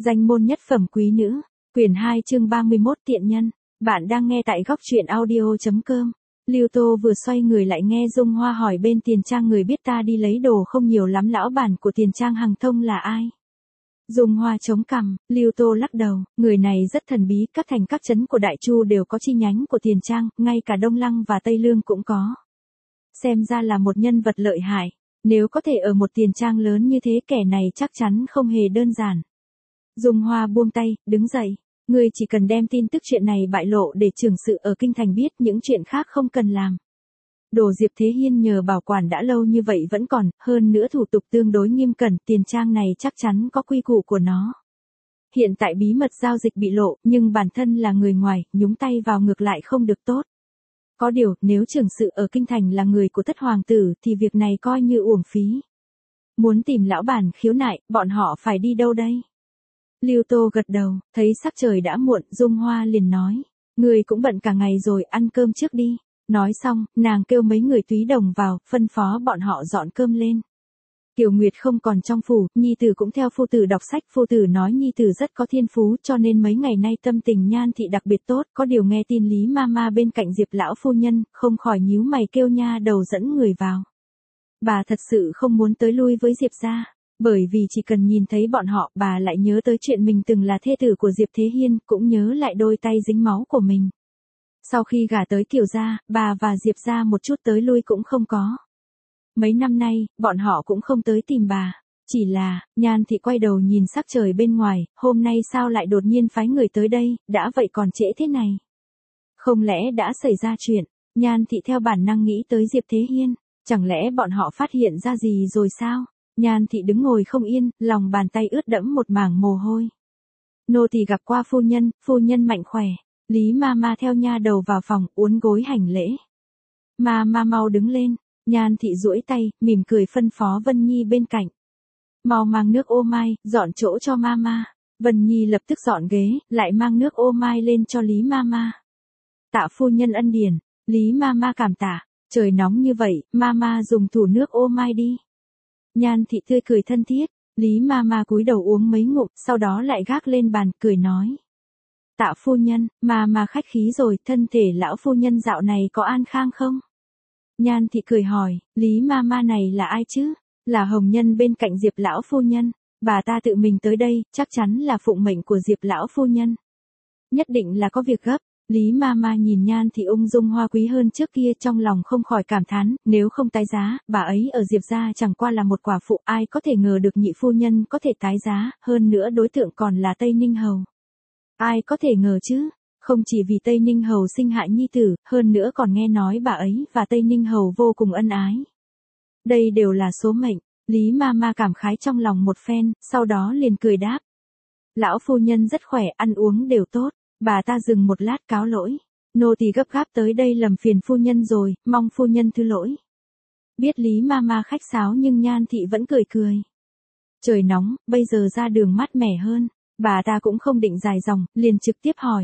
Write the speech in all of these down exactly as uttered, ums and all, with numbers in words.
Danh môn nhất phẩm quý nữ, quyển hai chương ba mươi mốt tiện nhân. Bạn đang nghe tại góc truyện audio.com. Lưu Tô vừa xoay người lại nghe Dung Hoa hỏi bên Tiền Trang người biết ta đi lấy đồ không nhiều lắm, lão bản của Tiền Trang Hằng Thông là ai? Dung Hoa chống cằm, Lưu Tô lắc đầu, người này rất thần bí, các thành các trấn của Đại Chu đều có chi nhánh của Tiền Trang, ngay cả Đông Lăng và Tây Lương cũng có. Xem ra là một nhân vật lợi hại, nếu có thể ở một Tiền Trang lớn như thế kẻ này chắc chắn không hề đơn giản. Dung Hoa buông tay, đứng dậy, ngươi chỉ cần đem tin tức chuyện này bại lộ để trưởng sự ở kinh thành biết, những chuyện khác không cần làm. Đồ Diệp Thế Hiên nhờ bảo quản đã lâu như vậy vẫn còn, hơn nữa thủ tục tương đối nghiêm cẩn, Tiền Trang này chắc chắn có quy củ của nó. Hiện tại bí mật giao dịch bị lộ, nhưng bản thân là người ngoài, nhúng tay vào ngược lại không được tốt. Có điều, nếu trưởng sự ở kinh thành là người của Thất Hoàng tử thì việc này coi như uổng phí. Muốn tìm lão bản khiếu nại, bọn họ phải đi đâu đây? Lưu Tô gật đầu, thấy sắc trời đã muộn, Dung Hoa liền nói, ngươi cũng bận cả ngày rồi, ăn cơm trước đi. Nói xong, nàng kêu mấy người túy đồng vào, phân phó bọn họ dọn cơm lên. Kiều Nguyệt không còn trong phủ, nhi tử cũng theo phu tử đọc sách, phu tử nói nhi tử rất có thiên phú, cho nên mấy ngày nay tâm tình Nhan thị đặc biệt tốt, có điều nghe tin Lý Mama bên cạnh Diệp lão phu nhân, không khỏi nhíu mày kêu nha đầu dẫn người vào. Bà thật sự không muốn tới lui với Diệp gia, bởi vì chỉ cần nhìn thấy bọn họ, bà lại nhớ tới chuyện mình từng là thê tử của Diệp Thế Hiên, cũng nhớ lại đôi tay dính máu của mình. Sau khi gả tới Kiều gia, bà và Diệp gia một chút tới lui cũng không có. Mấy năm nay, bọn họ cũng không tới tìm bà. Chỉ là, Nhan thị quay đầu nhìn sắc trời bên ngoài, hôm nay sao lại đột nhiên phái người tới đây, đã vậy còn trễ thế này. Không lẽ đã xảy ra chuyện, Nhan thị theo bản năng nghĩ tới Diệp Thế Hiên, chẳng lẽ bọn họ phát hiện ra gì rồi sao? Nhan thị đứng ngồi không yên, lòng bàn tay ướt đẫm một mảng mồ hôi. Nô tỳ gặp qua phu nhân, phu nhân mạnh khỏe. Lý Mama theo nha đầu vào phòng, uốn gối hành lễ. Mama mau đứng lên. Nhan thị duỗi tay, mỉm cười phân phó Vân Nhi bên cạnh. Mau mang nước ô mai, dọn chỗ cho Mama. Vân Nhi lập tức dọn ghế, lại mang nước ô mai lên cho Lý Mama. Tạ phu nhân ân điển. Lý Mama cảm tạ. Trời nóng như vậy, Mama dùng thủ nước ô mai đi. Nhan thị tươi cười thân thiết. Lý Mama cúi đầu uống mấy ngụm, sau đó lại gác lên bàn, cười nói. Tạ phu nhân, Mama khách khí rồi, thân thể lão phu nhân dạo này có an khang không? Nhan thị cười hỏi, Lý Mama này là ai chứ? Là hồng nhân bên cạnh Diệp lão phu nhân. Bà ta tự mình tới đây, chắc chắn là phụng mệnh của Diệp lão phu nhân. Nhất định là có việc gấp. Lý Mama nhìn Nhan thị ung dung hoa quý hơn trước kia, trong lòng không khỏi cảm thán, nếu không tái giá, bà ấy ở Diệp gia chẳng qua là một quả phụ, ai có thể ngờ được nhị phu nhân có thể tái giá, hơn nữa đối tượng còn là Tây Ninh Hầu. Ai có thể ngờ chứ? Không chỉ vì Tây Ninh Hầu sinh hại nhi tử, hơn nữa còn nghe nói bà ấy và Tây Ninh Hầu vô cùng ân ái. Đây đều là số mệnh. Lý Mama cảm khái trong lòng một phen, sau đó liền cười đáp. Lão phu nhân rất khỏe, ăn uống đều tốt. Bà ta dừng một lát cáo lỗi. Nô tỳ gấp gáp tới đây lầm phiền phu nhân rồi, mong phu nhân thứ lỗi. Biết Lý Mama khách sáo nhưng Nhan thị vẫn cười cười. Trời nóng, bây giờ ra đường mát mẻ hơn. Bà ta cũng không định dài dòng, liền trực tiếp hỏi.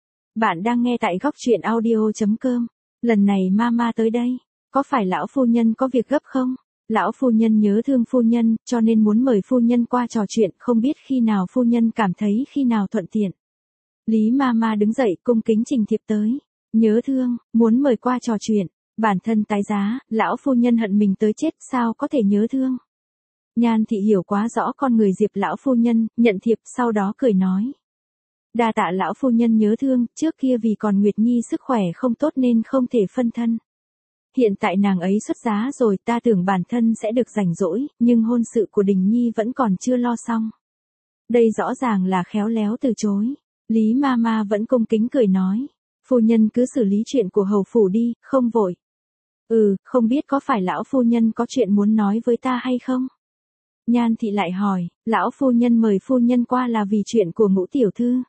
Bạn đang nghe tại góc truyện audio.com. Lần này Mama tới đây, có phải lão phu nhân có việc gấp không? Lão phu nhân nhớ thương phu nhân, cho nên muốn mời phu nhân qua trò chuyện, không biết khi nào phu nhân cảm thấy khi nào thuận tiện. Lý Mama đứng dậy cung kính trình thiệp tới. Nhớ thương, muốn mời qua trò chuyện. Bản thân tái giá, lão phu nhân hận mình tới chết, sao có thể nhớ thương. Nhan thị hiểu quá rõ con người Diệp lão phu nhân, nhận thiệp sau đó cười nói. Đa tạ lão phu nhân nhớ thương, trước kia vì còn Nguyệt Nhi sức khỏe không tốt nên không thể phân thân. Hiện tại nàng ấy xuất giá rồi, ta tưởng bản thân sẽ được rảnh rỗi, nhưng hôn sự của Đình Nhi vẫn còn chưa lo xong. Đây rõ ràng là khéo léo từ chối. Lý Mama vẫn cung kính cười nói. Phu nhân cứ xử lý chuyện của hầu phủ đi, không vội. Ừ, không biết có phải lão phu nhân có chuyện muốn nói với ta hay không? Nhan thị lại hỏi, lão phu nhân mời phu nhân qua là vì chuyện của Ngũ tiểu thư.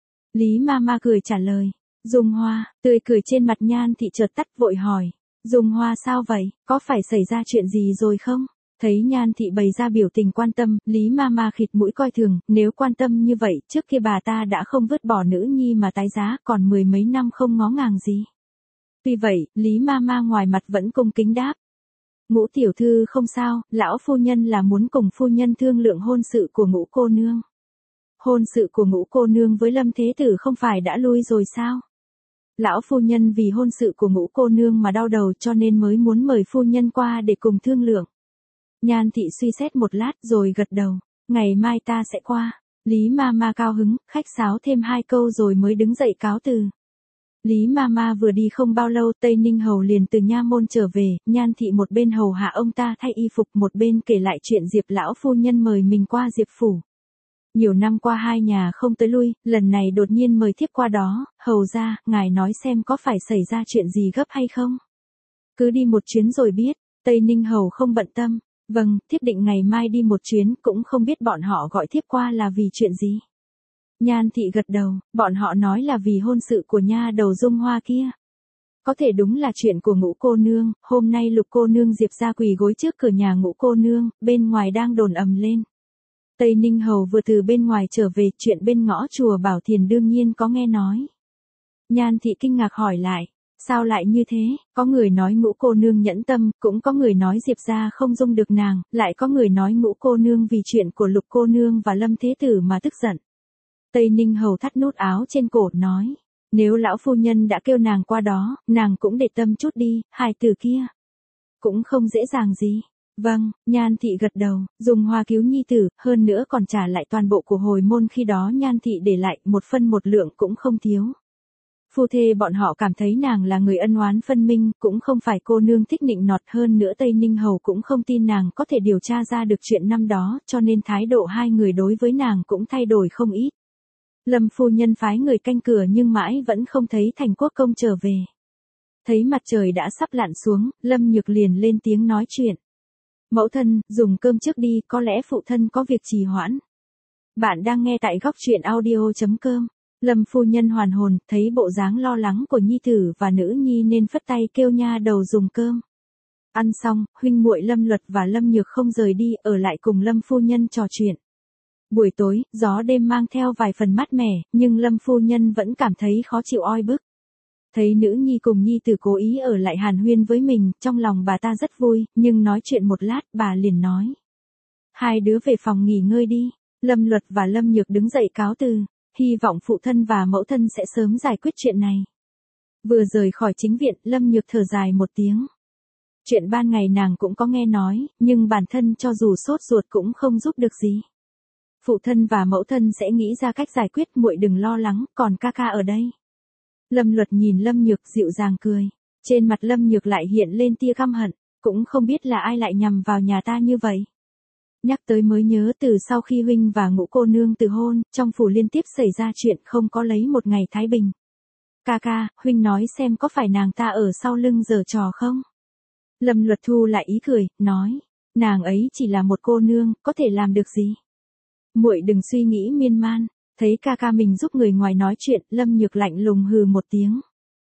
Lý Mama cười trả lời. Dung Hoa, tươi cười trên mặt Nhan thị chợt tắt vội hỏi. Dung Hoa sao vậy, có phải xảy ra chuyện gì rồi không? Thấy Nhan thị bày ra biểu tình quan tâm, Lý Mama khịt mũi coi thường, nếu quan tâm như vậy, trước kia bà ta đã không vứt bỏ nữ nhi mà tái giá, còn mười mấy năm không ngó ngàng gì. Tuy vậy, Lý Mama ngoài mặt vẫn cung kính đáp. Ngũ tiểu thư không sao, lão phu nhân là muốn cùng phu nhân thương lượng hôn sự của Ngũ cô nương. hôn sự của Ngũ cô nương với Lâm Thế Tử không phải đã lui rồi sao? Lão phu nhân vì hôn sự của Ngũ cô nương mà đau đầu cho nên mới muốn mời phu nhân qua để cùng thương lượng. Nhan thị suy xét một lát rồi gật đầu, ngày mai ta sẽ qua. Lý Mama cao hứng, khách sáo thêm hai câu rồi mới đứng dậy cáo từ. Lý Mama vừa đi không bao lâu, Tây Ninh Hầu liền từ nha môn trở về, Nhan thị một bên hầu hạ ông ta thay y phục, một bên kể lại chuyện Diệp lão phu nhân mời mình qua Diệp phủ. Nhiều năm qua hai nhà không tới lui, lần này đột nhiên mời thiếp qua đó, hầu ra, ngài nói xem có phải xảy ra chuyện gì gấp hay không? Cứ đi một chuyến rồi biết. Tây Ninh Hầu không bận tâm. Vâng, thiếp định ngày mai đi một chuyến, cũng không biết bọn họ gọi thiếp qua là vì chuyện gì. Nhan thị gật đầu, bọn họ nói là vì hôn sự của nha đầu Dung Hoa kia. Có thể đúng là chuyện của Ngũ cô nương, hôm nay Lục cô nương Diệp ra quỳ gối trước cửa nhà Ngũ cô nương, bên ngoài đang đồn ầm lên. Tây Ninh Hầu vừa từ bên ngoài trở về, chuyện bên ngõ chùa Bảo Thiền đương nhiên có nghe nói. Nhan thị kinh ngạc hỏi lại, sao lại như thế? Có người nói Ngũ cô nương nhẫn tâm, cũng có người nói Diệp ra không dung được nàng, lại có người nói Ngũ cô nương vì chuyện của Lục cô nương và Lâm Thế Tử mà tức giận. Tây Ninh Hầu thắt nút áo trên cổ nói, nếu lão phu nhân đã kêu nàng qua đó, nàng cũng để tâm chút đi, hài tử kia. Cũng không dễ dàng gì. Vâng, Nhan thị gật đầu, Dung Hoa cứu nhi tử, hơn nữa còn trả lại toàn bộ của hồi môn khi đó Nhan thị để lại, một phân một lượng cũng không thiếu. Phu thê bọn họ cảm thấy nàng là người ân oán phân minh, cũng không phải cô nương thích nịnh nọt, hơn nữa Tây Ninh Hầu cũng không tin nàng có thể điều tra ra được chuyện năm đó, cho nên thái độ hai người đối với nàng cũng thay đổi không ít. Lâm phu nhân phái người canh cửa nhưng mãi vẫn không thấy Thành Quốc công trở về. Thấy mặt trời đã sắp lặn xuống, Lâm Nhược liền lên tiếng nói chuyện. Mẫu thân, dùng cơm trước đi, có lẽ phụ thân có việc trì hoãn. Bạn đang nghe tại góc truyện audio chấm com. Lâm phu nhân hoàn hồn, thấy bộ dáng lo lắng của nhi tử và nữ nhi nên phất tay kêu nha đầu dùng cơm. Ăn xong, huynh muội Lâm Luật và Lâm Nhược không rời đi, ở lại cùng Lâm phu nhân trò chuyện. Buổi tối, gió đêm mang theo vài phần mát mẻ, nhưng Lâm phu nhân vẫn cảm thấy khó chịu oi bức. Thấy nữ nhi cùng nhi tử cố ý ở lại hàn huyên với mình, trong lòng bà ta rất vui, nhưng nói chuyện một lát, bà liền nói. Hai đứa về phòng nghỉ ngơi đi. Lâm Luật và Lâm Nhược đứng dậy cáo từ, hy vọng phụ thân và mẫu thân sẽ sớm giải quyết chuyện này. Vừa rời khỏi chính viện, Lâm Nhược thở dài một tiếng. Chuyện ban ngày nàng cũng có nghe nói, nhưng bản thân cho dù sốt ruột cũng không giúp được gì. Phụ thân và mẫu thân sẽ nghĩ ra cách giải quyết, muội đừng lo lắng, còn ca ca ở đây. Lâm Luật nhìn Lâm Nhược dịu dàng cười. Trên mặt Lâm Nhược lại hiện lên tia căm hận, cũng không biết là ai lại nhằm vào nhà ta như vậy. Nhắc tới mới nhớ từ sau khi huynh và Ngũ cô nương từ hôn, trong phủ liên tiếp xảy ra chuyện không có lấy một ngày thái bình. Ca ca, huynh nói xem có phải nàng ta ở sau lưng giở trò không? Lâm Luật thu lại ý cười, nói, nàng ấy chỉ là một cô nương, có thể làm được gì? Muội đừng suy nghĩ miên man. Thấy ca ca mình giúp người ngoài nói chuyện, Lâm Nhược lạnh lùng hừ một tiếng.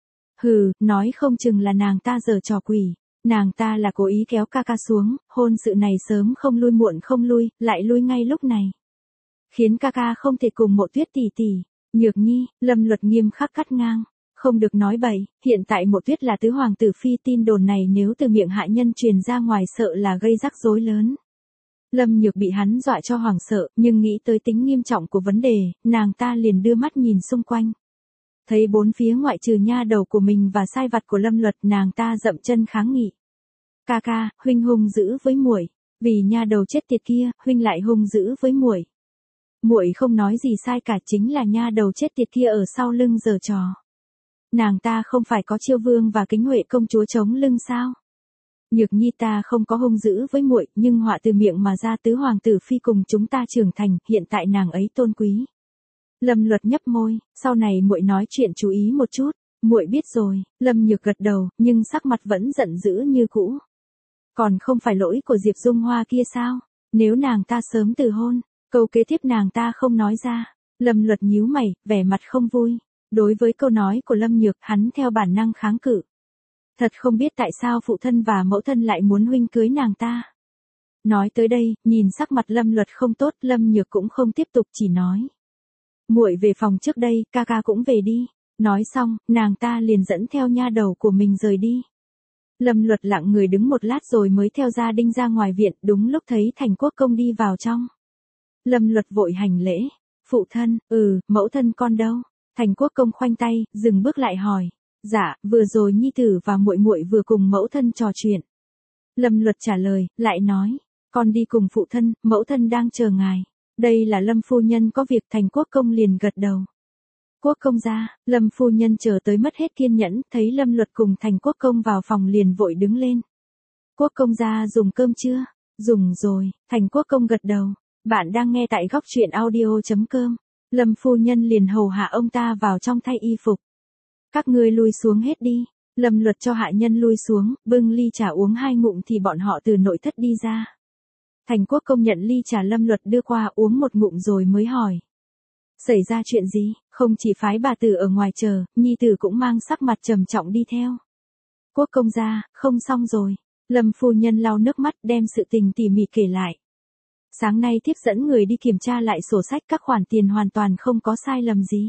Hừ, nói không chừng là nàng ta giở trò quỷ. Nàng ta là cố ý kéo ca ca xuống, hôn sự này sớm không lui muộn không lui, lại lui ngay lúc này. Khiến ca ca không thể cùng Mộ Tuyết tỷ tỷ. Nhược nhi, Lâm Luật nghiêm khắc cắt ngang. Không được nói bậy, hiện tại Mộ Tuyết là tứ hoàng tử phi, tin đồn này nếu từ miệng hạ nhân truyền ra ngoài sợ là gây rắc rối lớn. Lâm Nhược bị hắn dọa cho hoảng sợ, nhưng nghĩ tới tính nghiêm trọng của vấn đề, nàng ta liền đưa mắt nhìn xung quanh. Thấy bốn phía ngoại trừ nha đầu của mình và sai vặt của Lâm Luật, nàng ta dậm chân kháng nghị. Ca ca, huynh hung dữ với muội, vì nha đầu chết tiệt kia, huynh lại hung dữ với muội. Muội không nói gì sai cả, chính là nha đầu chết tiệt kia ở sau lưng giở trò. Nàng ta không phải có Chiêu Vương và Kính Huệ công chúa chống lưng sao? Nhược nhi ta không có hung dữ với muội, nhưng họa từ miệng mà ra, tứ hoàng tử phi cùng chúng ta trưởng thành, hiện tại nàng ấy tôn quý. Lâm Luật nhấp môi, sau này muội nói chuyện chú ý một chút. Muội biết rồi. Lâm Nhược gật đầu, nhưng sắc mặt vẫn giận dữ như cũ. Còn không phải lỗi của Diệp Dung Hoa kia sao? Nếu nàng ta sớm từ hôn, câu kế tiếp nàng ta không nói ra. Lâm Luật nhíu mày, vẻ mặt không vui. Đối với câu nói của Lâm Nhược, hắn theo bản năng kháng cự. Thật không biết tại sao phụ thân và mẫu thân lại muốn huynh cưới nàng ta. Nói tới đây, nhìn sắc mặt Lâm Luật không tốt, Lâm Nhược cũng không tiếp tục, chỉ nói. Muội về phòng trước đây, ca ca cũng về đi. Nói xong, nàng ta liền dẫn theo nha đầu của mình rời đi. Lâm Luật lặng người đứng một lát rồi mới theo gia đình ra ngoài viện, đúng lúc thấy Thành Quốc công đi vào trong. Lâm Luật vội hành lễ. Phụ thân, ừ, mẫu thân con đâu? Thành Quốc Công khoanh tay, dừng bước lại hỏi. Dạ, vừa rồi nhi tử và muội muội vừa cùng mẫu thân trò chuyện. Lâm Luật trả lời, lại nói, con đi cùng phụ thân, mẫu thân đang chờ ngài. Đây là Lâm phu nhân có việc. Thành Quốc Công liền gật đầu. Quốc công gia, Lâm phu nhân chờ tới mất hết kiên nhẫn, thấy Lâm Luật cùng Thành Quốc Công vào phòng liền vội đứng lên. Quốc công gia dùng cơm chưa? Dùng rồi. Thành Quốc Công gật đầu. Bạn đang nghe tại góc truyện audio.com. Lâm phu nhân liền hầu hạ ông ta vào trong thay y phục. Các ngươi lui xuống hết đi. Lâm Luật cho hạ nhân lui xuống, bưng ly trà uống hai ngụm thì bọn họ từ nội thất đi ra. Thành Quốc Công nhận ly trà Lâm Luật đưa qua uống một ngụm rồi mới hỏi. Xảy ra chuyện gì? Không chỉ phái bà tử ở ngoài chờ, nhi tử cũng mang sắc mặt trầm trọng đi theo. Quốc công gia, không xong rồi. Lâm phu nhân lau nước mắt đem sự tình tỉ mỉ kể lại. Sáng nay thiếp dẫn người đi kiểm tra lại sổ sách, các khoản tiền hoàn toàn không có sai lầm gì.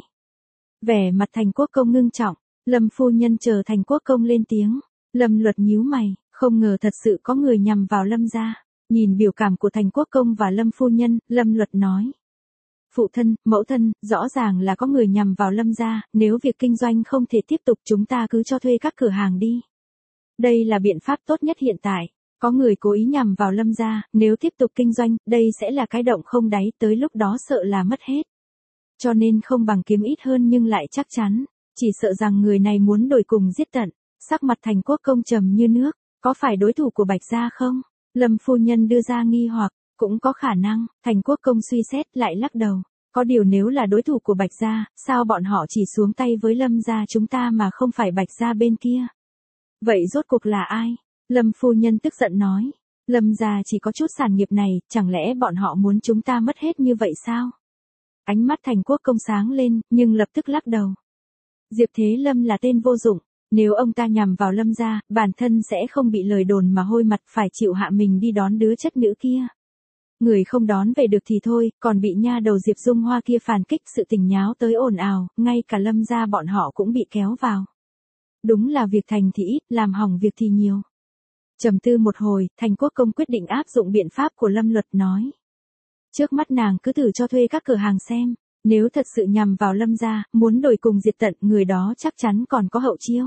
Vẻ mặt Thành Quốc Công ngưng trọng, Lâm phu nhân chờ Thành Quốc Công lên tiếng. Lâm Luật nhíu mày, không ngờ thật sự có người nhằm vào Lâm gia. Nhìn biểu cảm của Thành Quốc Công và Lâm phu nhân, Lâm Luật nói. Phụ thân, mẫu thân, rõ ràng là có người nhằm vào Lâm gia, nếu việc kinh doanh không thể tiếp tục chúng ta cứ cho thuê các cửa hàng đi. Đây là biện pháp tốt nhất hiện tại. Có người cố ý nhằm vào Lâm gia, nếu tiếp tục kinh doanh, đây sẽ là cái động không đáy, tới lúc đó sợ là mất hết. Cho nên không bằng kiếm ít hơn nhưng lại chắc chắn, chỉ sợ rằng người này muốn đuổi cùng giết tận. Sắc mặt Thành Quốc Công trầm như nước, có phải đối thủ của Bạch gia không? Lâm phu nhân đưa ra nghi hoặc, cũng có khả năng. Thành Quốc Công suy xét lại lắc đầu. Có điều nếu là đối thủ của Bạch gia, sao bọn họ chỉ xuống tay với Lâm gia chúng ta mà không phải Bạch gia bên kia? Vậy rốt cuộc là ai? Lâm phu nhân tức giận nói. Lâm gia chỉ có chút sản nghiệp này, chẳng lẽ bọn họ muốn chúng ta mất hết như vậy sao? Ánh mắt Thành Quốc Công sáng lên, nhưng lập tức lắc đầu. Diệp Thế Lâm là tên vô dụng. Nếu ông ta nhằm vào Lâm gia, bản thân sẽ không bị lời đồn mà hôi mặt, phải chịu hạ mình đi đón đứa chất nữ kia. Người không đón về được thì thôi, còn bị nha đầu Diệp Dung Hoa kia phản kích, sự tình nháo tới ồn ào, ngay cả Lâm gia bọn họ cũng bị kéo vào. Đúng là việc thành thì ít, làm hỏng việc thì nhiều. Trầm tư một hồi, Thành Quốc Công quyết định áp dụng biện pháp của Lâm Luật nói. Trước mắt nàng cứ thử cho thuê các cửa hàng xem, nếu thật sự nhằm vào Lâm gia, muốn đổi cùng diệt tận, người đó chắc chắn còn có hậu chiêu.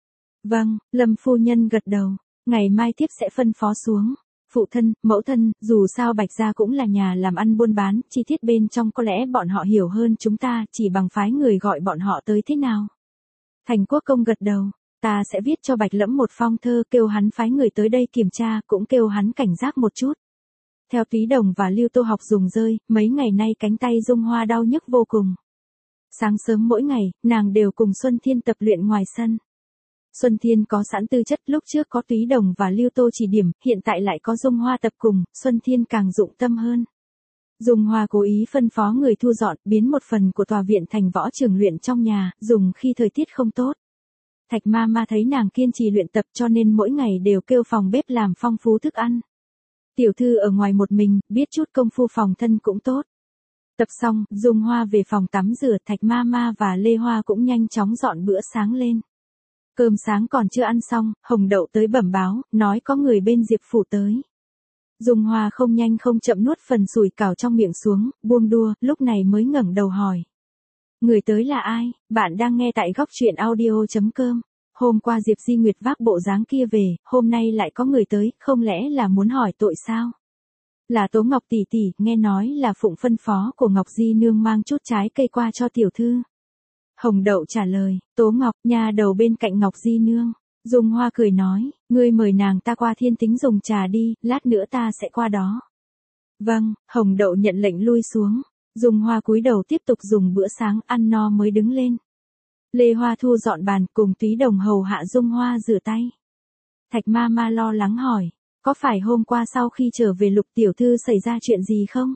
Vâng, Lâm phu nhân gật đầu, ngày mai tiếp sẽ phân phó xuống. Phụ thân, mẫu thân, dù sao Bạch gia cũng là nhà làm ăn buôn bán, chi tiết bên trong có lẽ bọn họ hiểu hơn chúng ta, chỉ bằng phái người gọi bọn họ tới thế nào. Thành Quốc Công gật đầu, ta sẽ viết cho Bạch Lẫm một phong thơ, kêu hắn phái người tới đây kiểm tra, cũng kêu hắn cảnh giác một chút. Theo Túy Đồng và Lưu Tô học dùng rơi, mấy ngày nay cánh tay Dung Hoa đau nhức vô cùng. Sáng sớm mỗi ngày, nàng đều cùng Xuân Thiên tập luyện ngoài sân. Xuân Thiên có sẵn tư chất, lúc trước có Túy Đồng và Lưu Tô chỉ điểm, hiện tại lại có Dung Hoa tập cùng, Xuân Thiên càng dụng tâm hơn. Dung Hoa cố ý phân phó người thu dọn, biến một phần của tòa viện thành võ trường luyện trong nhà, dùng khi thời tiết không tốt. Thạch ma ma thấy nàng kiên trì luyện tập cho nên mỗi ngày đều kêu phòng bếp làm phong phú thức ăn. Tiểu thư ở ngoài một mình, biết chút công phu phòng thân cũng tốt. Tập xong, Dung Hoa về phòng tắm rửa, Thạch ma ma và Lê Hoa cũng nhanh chóng dọn bữa sáng lên. Cơm sáng còn chưa ăn xong, Hồng Đậu tới bẩm báo, nói có người bên Diệp phủ tới. Dung Hoa không nhanh không chậm nuốt phần sủi cảo trong miệng xuống, buông đua, lúc này mới ngẩng đầu hỏi. Người tới là ai? Bạn đang nghe tại góc truyện audio.com. Hôm qua Diệp Di Nguyệt vác bộ dáng kia về, hôm nay lại có người tới, không lẽ là muốn hỏi tội sao? Là Tố Ngọc tỷ tỷ, nghe nói là phụng phân phó của Ngọc Di nương mang chút trái cây qua cho tiểu thư. Hồng Đậu trả lời, Tố Ngọc, nhà đầu bên cạnh Ngọc Di nương. Dung Hoa cười nói, ngươi mời nàng ta qua Thiên Tính dùng trà đi, lát nữa ta sẽ qua đó. Vâng, Hồng Đậu nhận lệnh lui xuống. Dung Hoa cúi đầu tiếp tục dùng bữa sáng, ăn no mới đứng lên. Lê Hoa thu dọn bàn, cùng Túy Đồng hầu hạ Dung Hoa rửa tay. Thạch ma ma lo lắng hỏi, có phải hôm qua sau khi trở về Lục tiểu thư xảy ra chuyện gì không?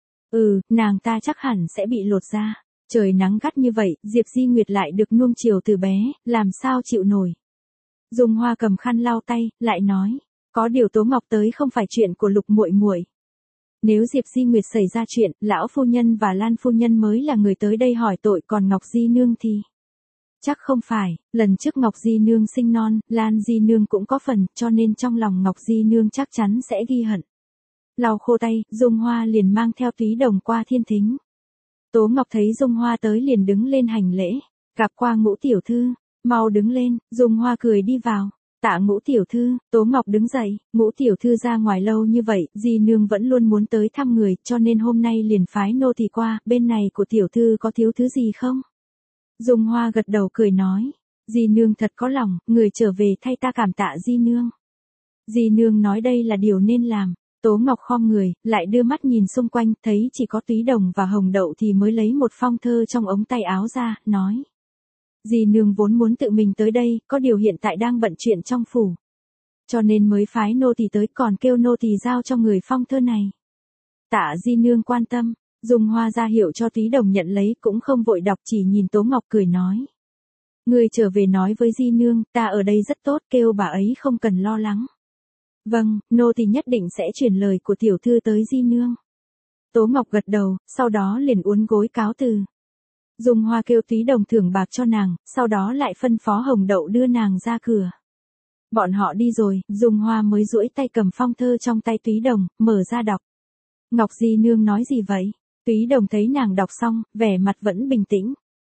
Ừ, nàng ta chắc hẳn sẽ bị lột da. Trời nắng gắt như vậy, Diệp Di Nguyệt lại được nuông chiều từ bé, làm sao chịu nổi. Dung Hoa cầm khăn lau tay, lại nói, có điều Tố Ngọc tới không phải chuyện của Lục muội muội. Nếu Diệp Di Nguyệt xảy ra chuyện, lão phu nhân và Lan phu nhân mới là người tới đây hỏi tội, còn Ngọc Di nương thì chắc không phải. Lần trước Ngọc Di nương sinh non, Lan Di nương cũng có phần, cho nên trong lòng Ngọc Di nương chắc chắn sẽ ghi hận. Lau khô tay, Dung Hoa liền mang theo Túy Đồng qua Thiên Thính. Tố Ngọc thấy Dung Hoa tới liền đứng lên hành lễ, gặp qua Ngũ tiểu thư, mau đứng lên. Dung Hoa cười đi vào, tạ Ngũ tiểu thư. Tố Ngọc đứng dậy, Ngũ tiểu thư ra ngoài lâu như vậy, di nương vẫn luôn muốn tới thăm người, cho nên hôm nay liền phái nô tỳ qua, bên này của tiểu thư có thiếu thứ gì không? Dung Hoa gật đầu cười nói, di nương thật có lòng, người trở về thay ta cảm tạ di nương. Di nương nói đây là điều nên làm. Tố Ngọc khom người, lại đưa mắt nhìn xung quanh, thấy chỉ có Túy Đồng và Hồng Đậu thì mới lấy một phong thơ trong ống tay áo ra, nói. Di nương vốn muốn tự mình tới đây, có điều hiện tại đang bận chuyện trong phủ. Cho nên mới phái nô tỳ tới, còn kêu nô tỳ giao cho người phong thơ này. Tạ di nương quan tâm, Dung Hoa ra hiệu cho Túy Đồng nhận lấy, cũng không vội đọc, chỉ nhìn Tố Ngọc cười nói. Người trở về nói với di nương, ta ở đây rất tốt, kêu bà ấy không cần lo lắng. Vâng, nô tỳ nhất định sẽ truyền lời của tiểu thư tới di nương. Tố Ngọc gật đầu, sau đó liền uốn gối cáo từ. Dung Hoa kêu Túy Đồng thưởng bạc cho nàng, sau đó lại phân phó Hồng Đậu đưa nàng ra cửa. Bọn họ đi rồi, Dung Hoa mới duỗi tay cầm phong thơ trong tay Túy Đồng, mở ra đọc. Ngọc di nương nói gì vậy? Túy Đồng thấy nàng đọc xong, vẻ mặt vẫn bình tĩnh.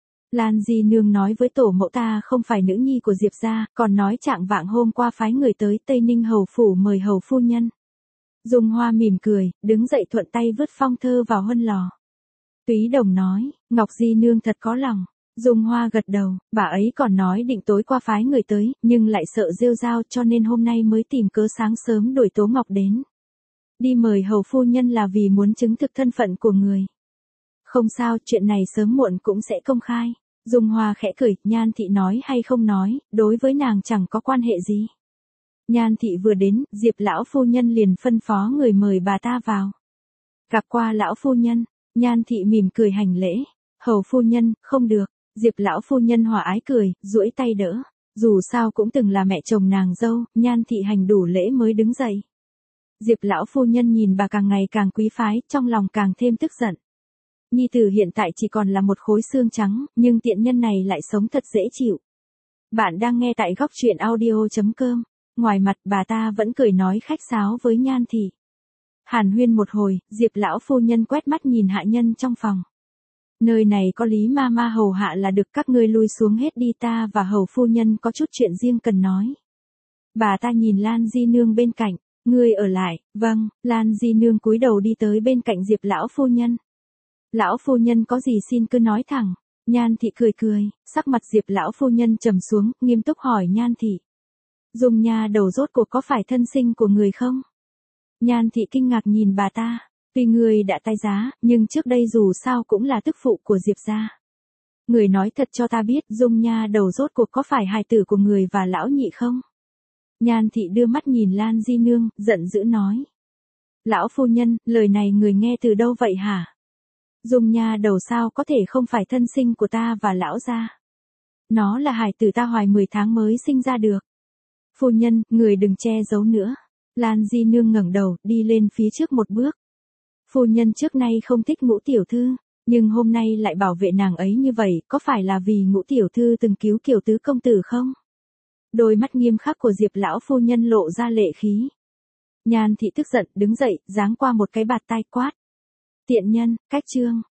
Lan di nương nói với tổ mẫu ta không phải nữ nhi của Diệp gia, còn nói trạng vạng hôm qua phái người tới Tây Ninh hầu phủ mời hầu phu nhân. Dung Hoa mỉm cười, đứng dậy thuận tay vứt phong thơ vào huân lò. Túy Đồng nói, Ngọc di nương thật có lòng. Dung Hoa gật đầu, bà ấy còn nói định tối qua phái người tới, nhưng lại sợ rêu rao cho nên hôm nay mới tìm cớ sáng sớm đuổi Tố Ngọc đến. Đi mời hầu phu nhân là vì muốn chứng thực thân phận của người. Không sao, chuyện này sớm muộn cũng sẽ công khai. Dung Hoa khẽ cười, Nhan thị nói hay không nói, đối với nàng chẳng có quan hệ gì. Nhan thị vừa đến, Diệp lão phu nhân liền phân phó người mời bà ta vào. Gặp qua lão phu nhân, Nhan thị mỉm cười hành lễ. Hầu phu nhân, không được. Diệp lão phu nhân hòa ái cười, duỗi tay đỡ. Dù sao cũng từng là mẹ chồng nàng dâu, Nhan thị hành đủ lễ mới đứng dậy. Diệp lão phu nhân nhìn bà càng ngày càng quý phái, trong lòng càng thêm tức giận. Nhi tử hiện tại chỉ còn là một khối xương trắng, nhưng tiện nhân này lại sống thật dễ chịu. Bạn đang nghe tại góc truyện audio chấm com. Ngoài mặt bà ta vẫn cười nói khách sáo với Nhan thị. Hàn huyên một hồi, Diệp lão phu nhân quét mắt nhìn hạ nhân trong phòng. Nơi này có Lý ma ma hầu hạ là được, các ngươi lui xuống hết đi, ta và hầu phu nhân có chút chuyện riêng cần nói. Bà ta nhìn Lan di nương bên cạnh, ngươi ở lại. Vâng. Lan di nương cúi đầu đi tới bên cạnh Diệp lão phu nhân. Lão phu nhân có gì xin cứ nói thẳng. Nhan thị cười cười, sắc mặt Diệp lão phu nhân trầm xuống, nghiêm túc hỏi Nhan thị. Dung nha đầu rốt cuộc có phải thân sinh của người không? Nhan thị kinh ngạc nhìn bà ta, tuy người đã tái giá, nhưng trước đây dù sao cũng là tức phụ của Diệp gia. Người nói thật cho ta biết, Dung nha đầu rốt cuộc có phải hài tử của người và lão nhị không? Nhan thị đưa mắt nhìn Lan di nương, giận dữ nói. Lão phu nhân, lời này người nghe từ đâu vậy hả? Dung nha đầu sao có thể không phải thân sinh của ta và lão gia? Nó là hài tử ta hoài mười tháng mới sinh ra được. Phu nhân, người đừng che giấu nữa. Lan di nương ngẩng đầu, đi lên phía trước một bước. Phu nhân trước nay không thích Ngũ tiểu thư, nhưng hôm nay lại bảo vệ nàng ấy như vậy, có phải là vì Ngũ tiểu thư từng cứu Kiều tứ công tử không? Đôi mắt nghiêm khắc của Diệp lão phu nhân lộ ra lệ khí. Nhan thị tức giận, đứng dậy, giáng qua một cái bạt tai quát. Tiện nhân, cách chương.